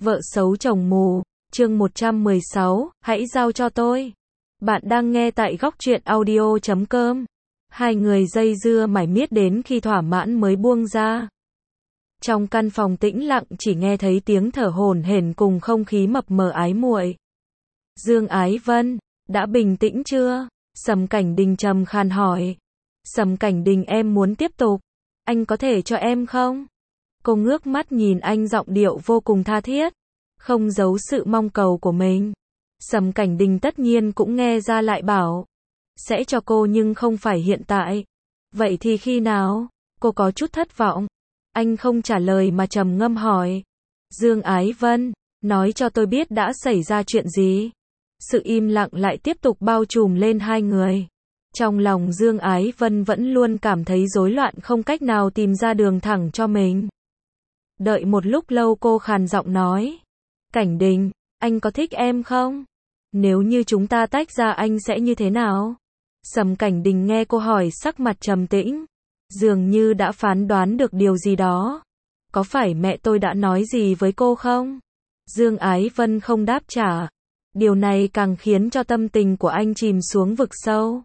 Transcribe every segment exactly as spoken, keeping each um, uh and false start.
Vợ xấu chồng mù, chương một trăm mười sáu, hãy giao cho tôi. Bạn đang nghe tại góc truyện audio chấm com. Hai người dây dưa mải miết đến khi thỏa mãn mới buông ra. Trong căn phòng tĩnh lặng chỉ nghe thấy tiếng thở hổn hển cùng không khí mập mờ ái muội. Dương Ái Vân, đã bình tĩnh chưa? Sầm Cảnh Đình trầm khàn hỏi. Sầm Cảnh Đình, em muốn tiếp tục. Anh có thể cho em không? Cô ngước mắt nhìn anh, giọng điệu vô cùng tha thiết, không giấu sự mong cầu của mình. Sầm Cảnh Đình tất nhiên cũng nghe ra, lại bảo, sẽ cho cô nhưng không phải hiện tại. Vậy thì khi nào? Cô có chút thất vọng. Anh không trả lời mà trầm ngâm hỏi. Dương Ái Vân, nói cho tôi biết đã xảy ra chuyện gì. Sự im lặng lại tiếp tục bao trùm lên hai người. Trong lòng Dương Ái Vân vẫn luôn cảm thấy rối loạn, không cách nào tìm ra đường thẳng cho mình. Đợi một lúc lâu cô khàn giọng nói. Cảnh Đình, anh có thích em không? Nếu như chúng ta tách ra anh sẽ như thế nào? Sầm Cảnh Đình nghe cô hỏi, sắc mặt trầm tĩnh, dường như đã phán đoán được điều gì đó. Có phải mẹ tôi đã nói gì với cô không? Dương Ái Vân không đáp trả. Điều này càng khiến cho tâm tình của anh chìm xuống vực sâu.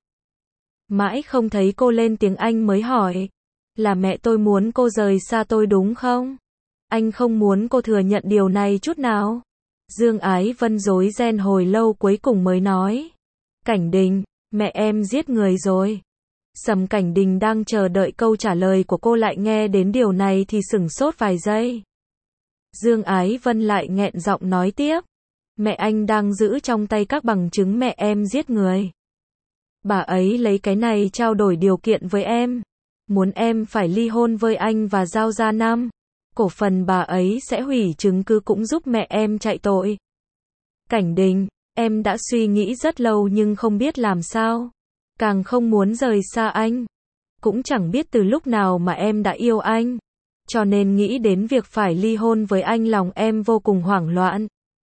Mãi không thấy cô lên tiếng, anh mới hỏi. Là mẹ tôi muốn cô rời xa tôi đúng không? Anh không muốn cô thừa nhận điều này chút nào. Dương Ái Vân rối ren hồi lâu cuối cùng mới nói. Cảnh Đình, mẹ em giết người rồi. Sầm Cảnh Đình đang chờ đợi câu trả lời của cô, lại nghe đến điều này thì sửng sốt vài giây. Dương Ái Vân lại nghẹn giọng nói tiếp. Mẹ anh đang giữ trong tay các bằng chứng mẹ em giết người. Bà ấy lấy cái này trao đổi điều kiện với em. Muốn em phải ly hôn với anh và giao ra năm cổ phần bà ấy sẽ hủy chứng cứ, cũng giúp mẹ em chạy tội. Cảnh Đình, em đã suy nghĩ rất lâu nhưng không biết làm sao. Càng không muốn rời xa anh. Cũng chẳng biết từ lúc nào mà em đã yêu anh. Cho nên nghĩ đến việc phải ly hôn với anh, lòng em vô cùng hoảng loạn.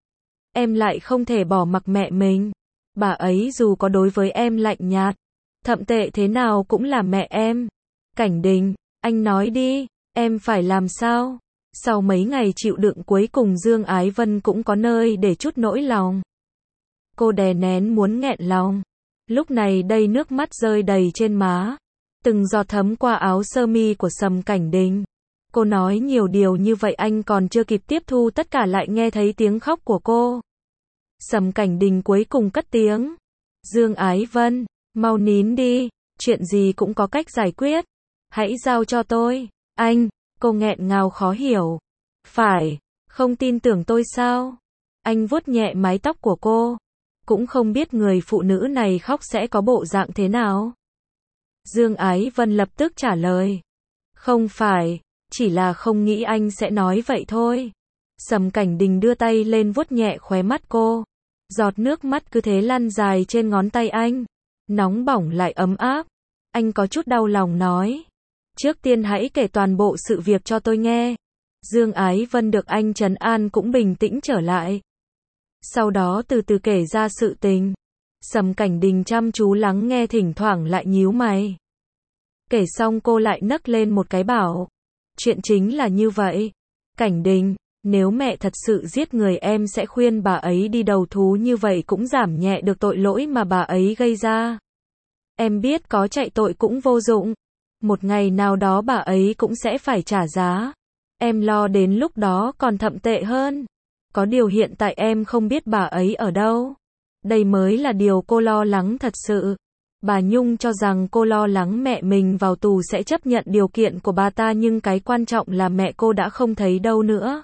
Em lại không thể bỏ mặc mẹ mình. Bà ấy dù có đối với em lạnh nhạt, thậm tệ thế nào cũng là mẹ em. Cảnh Đình, anh nói đi, em phải làm sao? Sau mấy ngày chịu đựng, cuối cùng Dương Ái Vân cũng có nơi để chút nỗi lòng. Cô đè nén muốn nghẹn lòng. Lúc này đây nước mắt rơi đầy trên má, từng giọt thấm qua áo sơ mi của Sầm Cảnh Đình. Cô nói nhiều điều như vậy, anh còn chưa kịp tiếp thu tất cả lại nghe thấy tiếng khóc của cô. Sầm Cảnh Đình cuối cùng cất tiếng. Dương Ái Vân, mau nín đi, chuyện gì cũng có cách giải quyết. Hãy giao cho tôi. Anh, cô nghẹn ngào khó hiểu. Phải, không tin tưởng tôi sao? Anh vuốt nhẹ mái tóc của cô. Cũng không biết người phụ nữ này khóc sẽ có bộ dạng thế nào. Dương Ái Vân lập tức trả lời. Không phải, chỉ là không nghĩ anh sẽ nói vậy thôi. Sầm Cảnh Đình đưa tay lên vuốt nhẹ khóe mắt cô. Giọt nước mắt cứ thế lăn dài trên ngón tay anh. Nóng bỏng lại ấm áp. Anh có chút đau lòng nói. Trước tiên hãy kể toàn bộ sự việc cho tôi nghe. Dương Ái Vân được anh trấn an cũng bình tĩnh trở lại. Sau đó từ từ kể ra sự tình. Sầm Cảnh Đình chăm chú lắng nghe, thỉnh thoảng lại nhíu mày. Kể xong cô lại nấc lên một cái bảo. Chuyện chính là như vậy. Cảnh Đình, nếu mẹ thật sự giết người em sẽ khuyên bà ấy đi đầu thú, như vậy cũng giảm nhẹ được tội lỗi mà bà ấy gây ra. Em biết có chạy tội cũng vô dụng. Một ngày nào đó bà ấy cũng sẽ phải trả giá. Em lo đến lúc đó còn thậm tệ hơn. Có điều hiện tại em không biết bà ấy ở đâu. Đây mới là điều cô lo lắng thật sự. Bà Nhung cho rằng cô lo lắng mẹ mình vào tù sẽ chấp nhận điều kiện của bà ta, nhưng cái quan trọng là mẹ cô đã không thấy đâu nữa.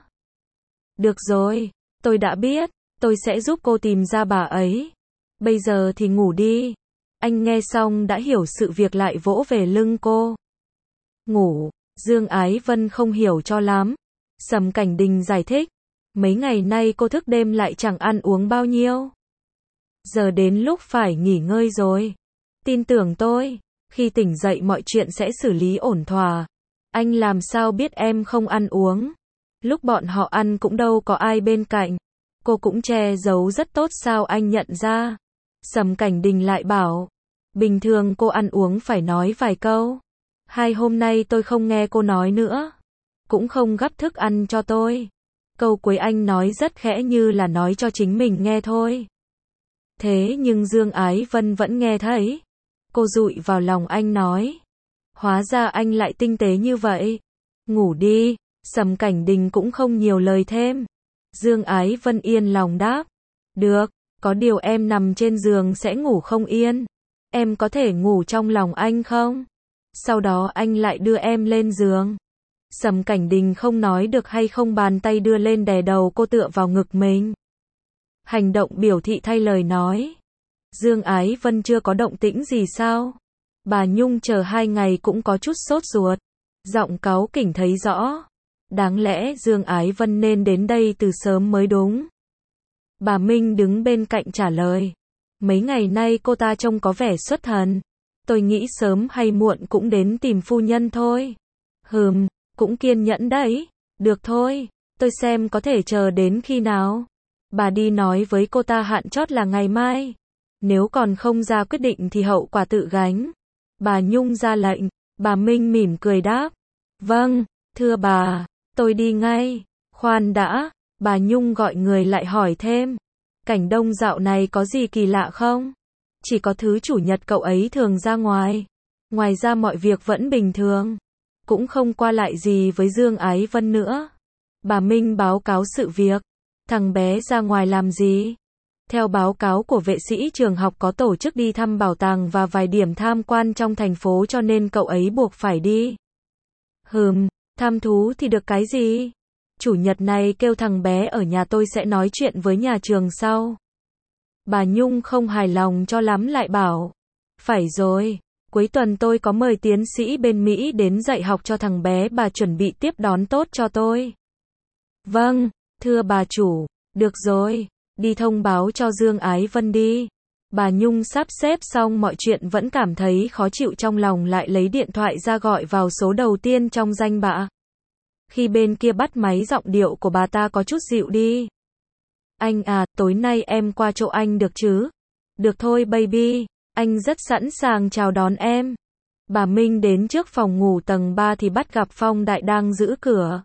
Được rồi, tôi đã biết, tôi sẽ giúp cô tìm ra bà ấy. Bây giờ thì ngủ đi. Anh nghe xong đã hiểu sự việc, lại vỗ về lưng cô. Ngủ, Dương Ái Vân không hiểu cho lắm. Sầm Cảnh Đình giải thích. Mấy ngày nay cô thức đêm lại chẳng ăn uống bao nhiêu. Giờ đến lúc phải nghỉ ngơi rồi. Tin tưởng tôi, khi tỉnh dậy mọi chuyện sẽ xử lý ổn thỏa. Anh làm sao biết em không ăn uống? Lúc bọn họ ăn cũng đâu có ai bên cạnh. Cô cũng che giấu rất tốt, sao anh nhận ra? Sầm Cảnh Đình lại bảo. Bình thường cô ăn uống phải nói vài câu. Hai hôm nay tôi không nghe cô nói nữa. Cũng không gắp thức ăn cho tôi. Câu cuối anh nói rất khẽ như là nói cho chính mình nghe thôi. Thế nhưng Dương Ái Vân vẫn nghe thấy. Cô dụi vào lòng anh nói. Hóa ra anh lại tinh tế như vậy. Ngủ đi. Sầm Cảnh Đình cũng không nhiều lời thêm. Dương Ái Vân yên lòng đáp. Được, có điều em nằm trên giường sẽ ngủ không yên. Em có thể ngủ trong lòng anh không? Sau đó anh lại đưa em lên giường. Sầm Cảnh Đình không nói được hay không, bàn tay đưa lên đè đầu cô tựa vào ngực mình. Hành động biểu thị thay lời nói. Dương Ái Vân chưa có động tĩnh gì sao? Bà Nhung chờ hai ngày cũng có chút sốt ruột. Giọng cáu kỉnh thấy rõ. Đáng lẽ Dương Ái Vân nên đến đây từ sớm mới đúng. Bà Minh đứng bên cạnh trả lời. Mấy ngày nay cô ta trông có vẻ xuất thần. Tôi nghĩ sớm hay muộn cũng đến tìm phu nhân thôi. Hừm, cũng kiên nhẫn đấy. Được thôi, tôi xem có thể chờ đến khi nào. Bà đi nói với cô ta hạn chót là ngày mai. Nếu còn không ra quyết định thì hậu quả tự gánh. Bà Nhung ra lệnh. Bà Minh mỉm cười đáp. Vâng, thưa bà, tôi đi ngay. Khoan đã, bà Nhung gọi người lại hỏi thêm. Cảnh Đông dạo này có gì kỳ lạ không? Chỉ có thứ chủ nhật cậu ấy thường ra ngoài. Ngoài ra mọi việc vẫn bình thường. Cũng không qua lại gì với Dương Ái Vân nữa. Bà Minh báo cáo sự việc. Thằng bé ra ngoài làm gì? Theo báo cáo của vệ sĩ trường học có tổ chức đi thăm bảo tàng và vài điểm tham quan trong thành phố cho nên cậu ấy buộc phải đi. Hừm, tham thú thì được cái gì? Chủ nhật này kêu thằng bé ở nhà, tôi sẽ nói chuyện với nhà trường sau. Bà Nhung không hài lòng cho lắm lại bảo. Phải rồi, cuối tuần tôi có mời tiến sĩ bên Mỹ đến dạy học cho thằng bé, bà chuẩn bị tiếp đón tốt cho tôi. Vâng, thưa bà chủ, được rồi, đi thông báo cho Dương Ái Vân đi. Bà Nhung sắp xếp xong mọi chuyện vẫn cảm thấy khó chịu trong lòng, lại lấy điện thoại ra gọi vào số đầu tiên trong danh bạ. Khi bên kia bắt máy, giọng điệu của bà ta có chút dịu đi. Anh à, tối nay em qua chỗ anh được chứ? Được thôi baby, anh rất sẵn sàng chào đón em. Bà Minh đến trước phòng ngủ tầng ba thì bắt gặp Phong Đại đang giữ cửa.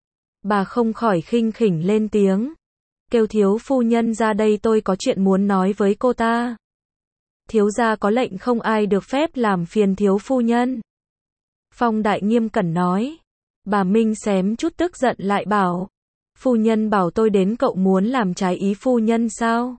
Bà không khỏi khinh khỉnh lên tiếng. Kêu thiếu phu nhân ra đây, tôi có chuyện muốn nói với cô ta. Thiếu gia có lệnh không ai được phép làm phiền thiếu phu nhân. Phong Đại nghiêm cẩn nói. Bà Minh xém chút tức giận lại bảo. Phu nhân bảo tôi đến, cậu muốn làm trái ý phu nhân sao?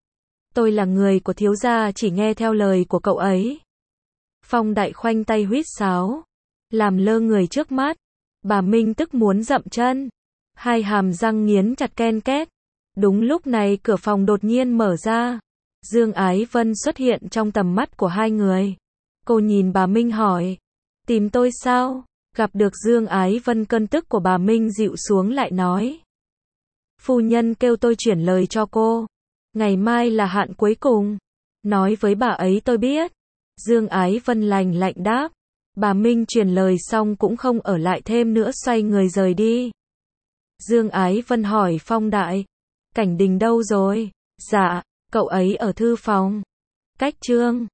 Tôi là người của thiếu gia, chỉ nghe theo lời của cậu ấy. Phong Đại khoanh tay huýt sáo. Làm lơ người trước mắt. Bà Minh tức muốn dậm chân. Hai hàm răng nghiến chặt ken két. Đúng lúc này cửa phòng đột nhiên mở ra. Dương Ái Vân xuất hiện trong tầm mắt của hai người. Cô nhìn bà Minh hỏi. Tìm tôi sao? Gặp được Dương Ái Vân, cơn tức của bà Minh dịu xuống lại nói. Phu nhân kêu tôi chuyển lời cho cô. Ngày mai là hạn cuối cùng. Nói với bà ấy tôi biết. Dương Ái Vân lành lạnh đáp. Bà Minh truyền lời xong cũng không ở lại thêm nữa, xoay người rời đi. Dương Ái Vân hỏi Phong Đại. Cảnh Đình đâu rồi? Dạ, cậu ấy ở thư phòng. Cách chương